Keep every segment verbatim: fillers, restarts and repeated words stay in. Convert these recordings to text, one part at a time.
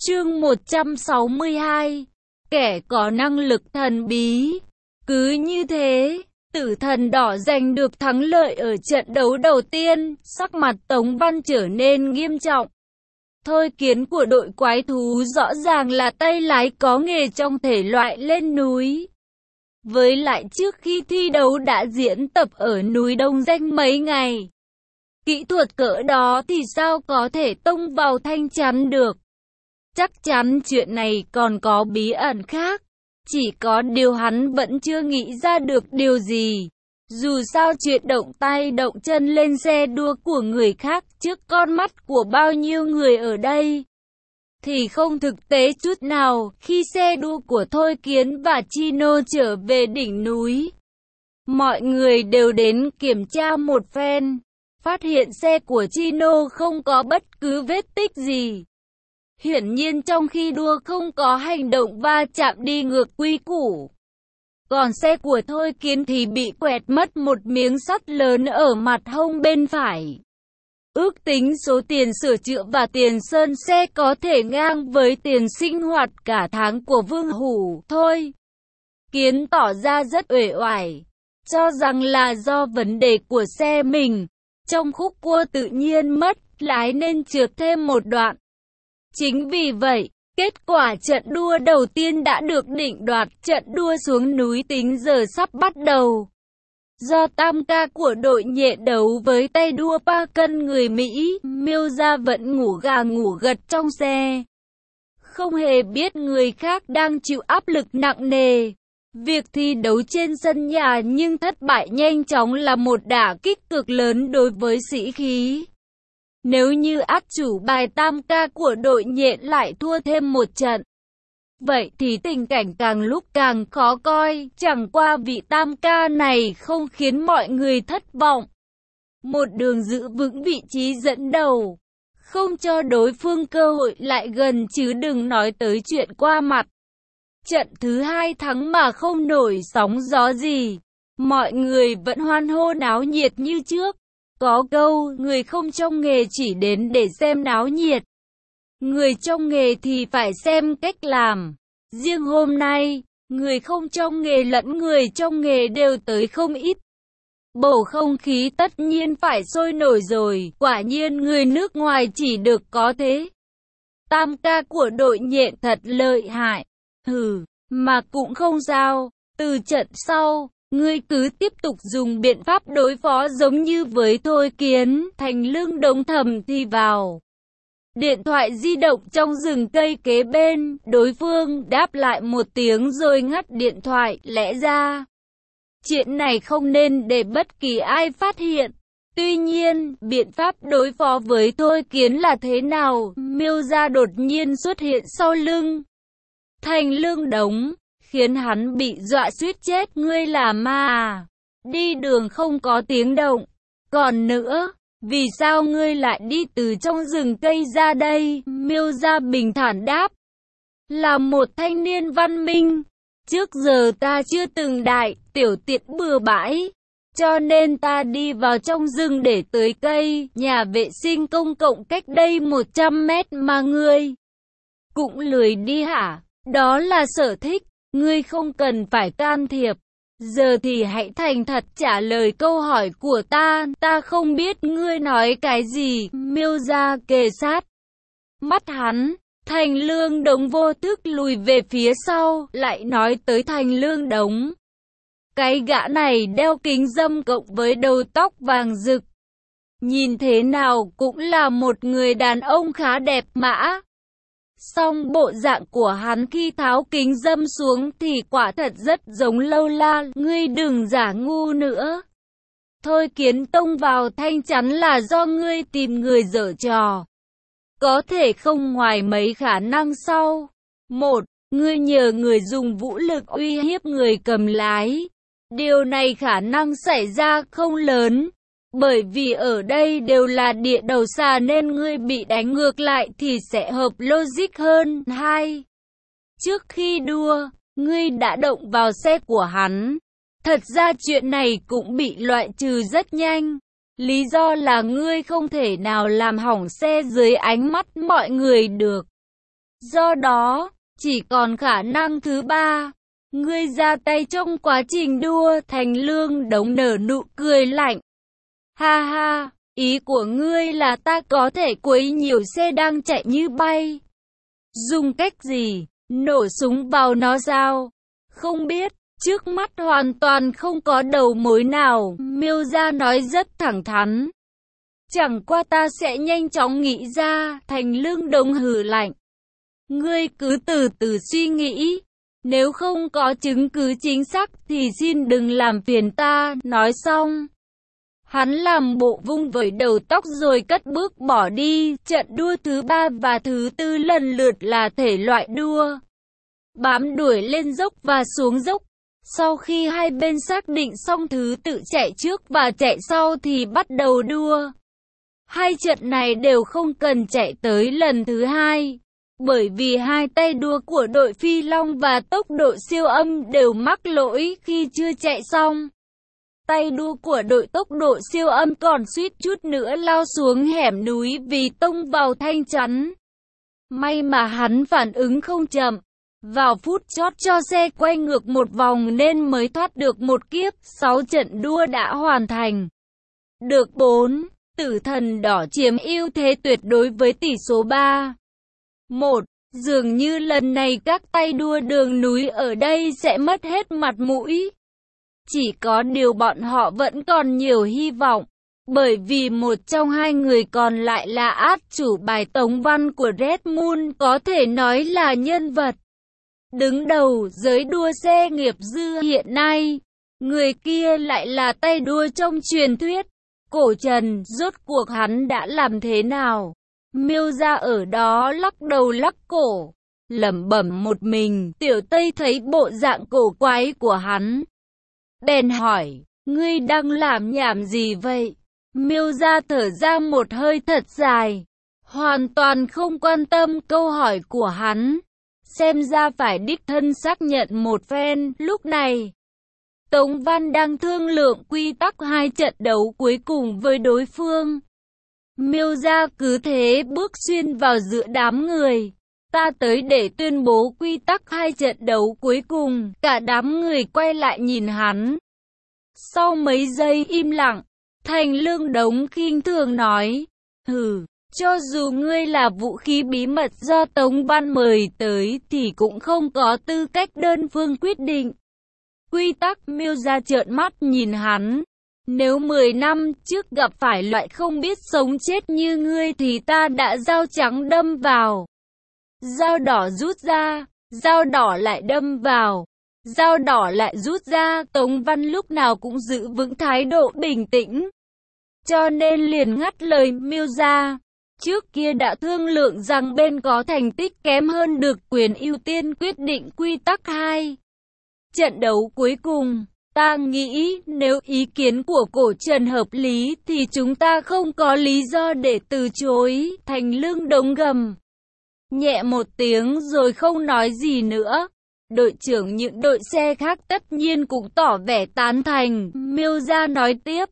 Chương một trăm sáu mươi hai. Kẻ có năng lực thần bí. Cứ như thế, Tử Thần Đỏ giành được thắng lợi ở trận đấu đầu tiên, sắc mặt Tống Văn trở nên nghiêm trọng. Thôi Kiến của đội quái thú rõ ràng là tay lái có nghề trong thể loại lên núi. Với lại trước khi thi đấu đã diễn tập ở núi Đông Danh mấy ngày. Kỹ thuật cỡ đó thì sao có thể tông vào thanh chắn được. Chắc chắn chuyện này còn có bí ẩn khác. Chỉ có điều hắn vẫn chưa nghĩ ra được điều gì. Dù sao chuyện động tay động chân lên xe đua của người khác trước con mắt của bao nhiêu người ở đây thì không thực tế chút nào. Khi xe đua của Thôi Kiến và Chino trở về đỉnh núi, mọi người đều đến kiểm tra một phen. Phát hiện xe của Chino không có bất cứ vết tích gì. Hiển nhiên trong khi đua không có hành động va chạm đi ngược quy củ. Còn xe của Thôi Kiến thì bị quẹt mất một miếng sắt lớn ở mặt hông bên phải. Ước tính số tiền sửa chữa và tiền sơn xe có thể ngang với tiền sinh hoạt cả tháng của Vương Hủ. Thôi Kiến tỏ ra rất uể oải, cho rằng là do vấn đề của xe mình. Trong khúc cua tự nhiên mất lái nên trượt thêm một đoạn. Chính vì vậy, kết quả trận đua đầu tiên đã được định đoạt. Trận đua xuống núi tính giờ sắp bắt đầu. Do tam ca của đội nhện đấu với tay đua ba cân người Mỹ, Miêu Gia vẫn ngủ gà ngủ gật trong xe. Không hề biết người khác đang chịu áp lực nặng nề. Việc thi đấu trên sân nhà nhưng thất bại nhanh chóng là một đả kích cực lớn đối với sĩ khí. Nếu như ác chủ bài tam ca của đội nhện lại thua thêm một trận, vậy thì tình cảnh càng lúc càng khó coi. Chẳng qua vị tam ca này không khiến mọi người thất vọng. Một đường giữ vững vị trí dẫn đầu, không cho đối phương cơ hội lại gần chứ đừng nói tới chuyện qua mặt. Trận thứ hai thắng mà không nổi sóng gió gì. Mọi người vẫn hoan hô náo nhiệt như trước. Có câu, người không trong nghề chỉ đến để xem náo nhiệt. Người trong nghề thì phải xem cách làm. Riêng hôm nay, người không trong nghề lẫn người trong nghề đều tới không ít. Bầu không khí tất nhiên phải sôi nổi rồi. Quả nhiên người nước ngoài chỉ được có thế. Tam ca của đội nhện thật lợi hại. Hừ, mà cũng không sao. Từ trận sau, ngươi cứ tiếp tục dùng biện pháp đối phó giống như với Thôi Kiến. Thành Lương Đống thầm thì vào điện thoại di động trong rừng cây kế bên. Đối phương đáp lại một tiếng rồi ngắt điện thoại. Lẽ ra chuyện này không nên để bất kỳ ai phát hiện. Tuy nhiên, biện pháp đối phó với Thôi Kiến là thế nào? Miêu Gia đột nhiên xuất hiện sau lưng Thành Lương Đống, khiến hắn bị dọa suýt chết. Ngươi là ma à? Đi đường không có tiếng động. Còn nữa, vì sao ngươi lại đi từ trong rừng cây ra đây? Miêu Gia bình thản đáp. Là một thanh niên văn minh. Trước giờ ta chưa từng đại tiểu tiện bừa bãi. Cho nên ta đi vào trong rừng để tưới cây. Nhà vệ sinh công cộng cách đây một trăm mét mà ngươi cũng lười đi hả? Đó là sở thích. Ngươi không cần phải can thiệp. Giờ thì hãy thành thật trả lời câu hỏi của ta. Ta không biết ngươi nói cái gì. Miêu Gia kề sát mắt hắn. Thành Lương Đống vô thức lùi về phía sau. Lại nói tới Thành Lương Đống, cái gã này đeo kính râm cộng với đầu tóc vàng rực, nhìn thế nào cũng là một người đàn ông khá đẹp mã. Song bộ dạng của hắn khi tháo kính râm xuống thì quả thật rất giống Lâu La. Ngươi đừng giả ngu nữa. Thôi Kiến tông vào thanh chắn là do ngươi tìm người giở trò. Có thể không ngoài mấy khả năng sau. Một, ngươi nhờ người dùng vũ lực uy hiếp người cầm lái. Điều này khả năng xảy ra không lớn. Bởi vì ở đây đều là địa đầu xà nên ngươi bị đánh ngược lại thì sẽ hợp logic hơn. Hai, trước khi đua, ngươi đã động vào xe của hắn. Thật ra chuyện này cũng bị loại trừ rất nhanh. Lý do là ngươi không thể nào làm hỏng xe dưới ánh mắt mọi người được. Do đó, chỉ còn khả năng thứ ba. Ngươi ra tay trong quá trình đua. Thành Lương Đống nở nụ cười lạnh. Ha ha, ý của ngươi là ta có thể quấy nhiều xe đang chạy như bay. Dùng cách gì? Nổ súng vào nó sao? Không biết, trước mắt hoàn toàn không có đầu mối nào, Miêu Gia nói rất thẳng thắn. Chẳng qua ta sẽ nhanh chóng nghĩ ra. Thành Lương Đống hừ lạnh. Ngươi cứ từ từ suy nghĩ. Nếu không có chứng cứ chính xác thì xin đừng làm phiền ta. Nói xong, hắn làm bộ vung vẩy đầu tóc rồi cất bước bỏ đi. Trận đua thứ ba và thứ tư lần lượt là thể loại đua bám đuổi lên dốc và xuống dốc. Sau khi hai bên xác định xong thứ tự chạy trước và chạy sau thì bắt đầu đua. Hai trận này đều không cần chạy tới lần thứ hai, bởi vì hai tay đua của đội Phi Long và tốc độ siêu âm đều mắc lỗi khi chưa chạy xong. Tay đua của đội tốc độ siêu âm còn suýt chút nữa lao xuống hẻm núi vì tông vào thanh chắn. May mà hắn phản ứng không chậm, vào phút chót cho xe quay ngược một vòng nên mới thoát được một kiếp. Sáu trận đua đã hoàn thành. Được bốn, Tử Thần Đỏ chiếm ưu thế tuyệt đối với tỷ số ba một. Dường như lần này các tay đua đường núi ở đây sẽ mất hết mặt mũi. Chỉ có điều bọn họ vẫn còn nhiều hy vọng, bởi vì một trong hai người còn lại là át chủ bài Tống Văn của Red Moon, có thể nói là nhân vật đứng đầu giới đua xe nghiệp dư hiện nay. Người kia lại là tay đua trong truyền thuyết. Cổ Trần, rốt cuộc hắn đã làm thế nào? Miêu Gia ở đó lắc đầu lắc cổ, lẩm bẩm một mình. Tiểu Tây thấy bộ dạng cổ quái của hắn, bèn hỏi, ngươi đang làm nhảm gì vậy? Miêu Gia thở ra một hơi thật dài, hoàn toàn không quan tâm câu hỏi của hắn. Xem ra phải đích thân xác nhận một phen. Lúc này, Tống Văn đang thương lượng quy tắc hai trận đấu cuối cùng với đối phương. Miêu Gia cứ thế bước xuyên vào giữa đám người. Ta tới để tuyên bố quy tắc hai trận đấu cuối cùng. Cả đám người quay lại nhìn hắn. Sau mấy giây im lặng, Thành Lương Đống khinh thường nói, hừ, cho dù ngươi là vũ khí bí mật do Tống Văn mời tới thì cũng không có tư cách đơn phương quyết định quy tắc. Miêu Gia trợn mắt nhìn hắn. Nếu mười năm trước gặp phải loại không biết sống chết như ngươi thì ta đã dao trắng đâm vào, dao đỏ rút ra, dao đỏ lại đâm vào, dao đỏ lại rút ra. Tống Văn lúc nào cũng giữ vững thái độ bình tĩnh, cho nên liền ngắt lời Miêu Gia. Trước kia đã thương lượng rằng bên có thành tích kém hơn được quyền ưu tiên quyết định quy tắc hai trận đấu cuối cùng. Ta nghĩ nếu ý kiến của Cổ Trần hợp lý thì chúng ta không có lý do để từ chối. Thành Lương Đống gầm nhẹ một tiếng rồi không nói gì nữa. Đội trưởng những đội xe khác tất nhiên cũng tỏ vẻ tán thành. Miêu Gia nói tiếp,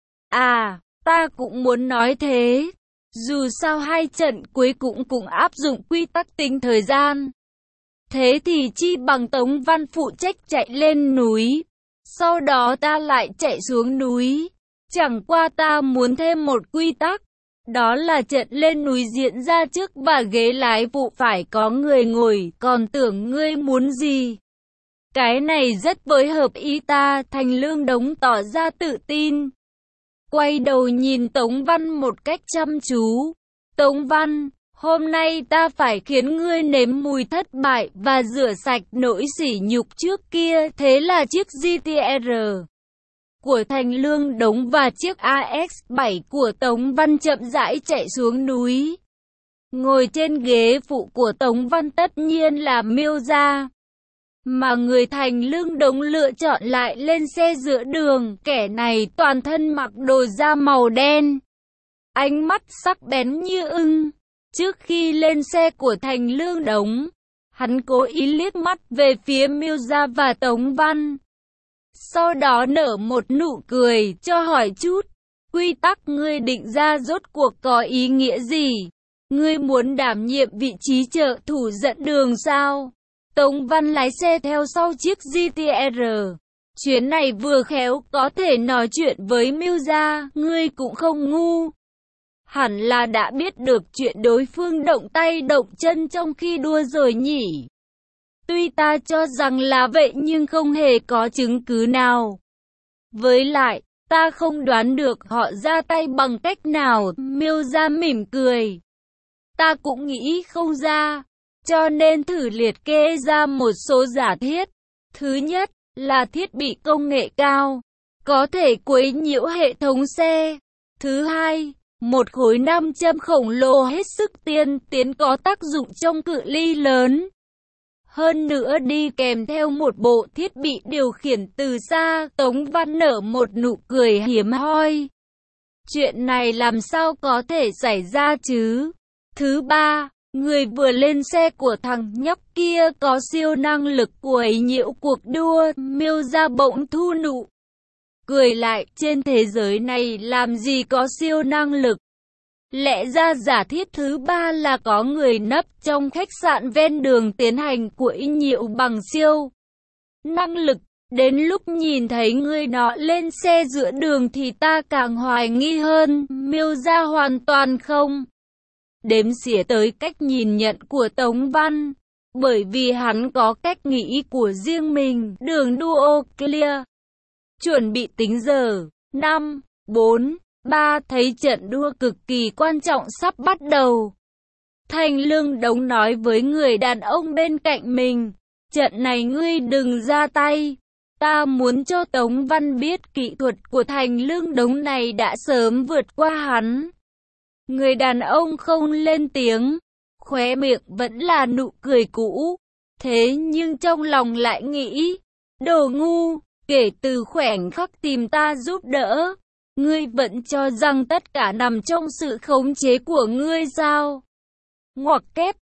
à, ta cũng muốn nói thế. Dù sao hai trận cuối cùng cũng áp dụng quy tắc tính thời gian. Thế thì chi bằng Tống Văn phụ trách chạy lên núi, sau đó ta lại chạy xuống núi. Chẳng qua ta muốn thêm một quy tắc, đó là trận lên núi diễn ra trước và ghế lái phụ phải có người ngồi. Còn tưởng ngươi muốn gì? Cái này rất với hợp ý ta. Thành Lương Đống tỏ ra tự tin, quay đầu nhìn Tống Văn một cách chăm chú. Tống Văn, hôm nay ta phải khiến ngươi nếm mùi thất bại và rửa sạch nỗi sỉ nhục trước kia. Thế là chiếc giê tê rờ của Thành Lương Đống và chiếc a ích bảy của Tống Văn chậm rãi chạy xuống núi. Ngồi trên ghế phụ của Tống Văn tất nhiên là Miêu Gia, mà người Thành Lương Đống lựa chọn lại lên xe giữa đường. Kẻ này toàn thân mặc đồ da màu đen, ánh mắt sắc bén như ưng. Trước khi lên xe của Thành Lương Đống, hắn cố ý liếc mắt về phía Miêu Gia và Tống Văn, sau đó nở một nụ cười, cho hỏi chút, quy tắc ngươi định ra rốt cuộc có ý nghĩa gì? Ngươi muốn đảm nhiệm vị trí trợ thủ dẫn đường sao? Tống Văn lái xe theo sau chiếc giê tê rờ. Chuyến này vừa khéo có thể nói chuyện với Mưu Gia, ngươi cũng không ngu. Hẳn là đã biết được chuyện đối phương động tay động chân trong khi đua rồi nhỉ. Tuy ta cho rằng là vậy nhưng không hề có chứng cứ nào. Với lại, ta không đoán được họ ra tay bằng cách nào, Mưu Gia mỉm cười. Ta cũng nghĩ không ra, cho nên thử liệt kê ra một số giả thiết. Thứ nhất, là thiết bị công nghệ cao, có thể quấy nhiễu hệ thống xe. Thứ hai, một khối nam châm khổng lồ hết sức tiên tiến có tác dụng trong cự ly lớn. Hơn nữa đi kèm theo một bộ thiết bị điều khiển từ xa. Tống Văn nở một nụ cười hiếm hoi. Chuyện này làm sao có thể xảy ra chứ? Thứ ba, người vừa lên xe của thằng nhóc kia có siêu năng lực quấy nhiễu cuộc đua. Mưu Gia bỗng thu nụ cười lại, trên thế giới này làm gì có siêu năng lực? Lẽ ra giả thiết thứ ba là có người nấp trong khách sạn ven đường tiến hành quấy nhiễu bằng siêu năng lực. Đến lúc nhìn thấy người nọ lên xe giữa đường thì ta càng hoài nghi hơn. Mưu Gia hoàn toàn không đếm xỉa tới cách nhìn nhận của Tống Văn, bởi vì hắn có cách nghĩ của riêng mình. Đường đua clear. Chuẩn bị tính giờ. năm, bốn, ba. Thấy trận đua cực kỳ quan trọng sắp bắt đầu, Thành Lương Đống nói với người đàn ông bên cạnh mình, trận này ngươi đừng ra tay. Ta muốn cho Tống Văn biết kỹ thuật của Thành Lương Đống này đã sớm vượt qua hắn. Người đàn ông không lên tiếng, khóe miệng vẫn là nụ cười cũ. Thế nhưng trong lòng lại nghĩ, đồ ngu, kể từ khoảnh khắc tìm ta giúp đỡ, ngươi vẫn cho rằng tất cả nằm trong sự khống chế của ngươi sao? Ngoặc kép.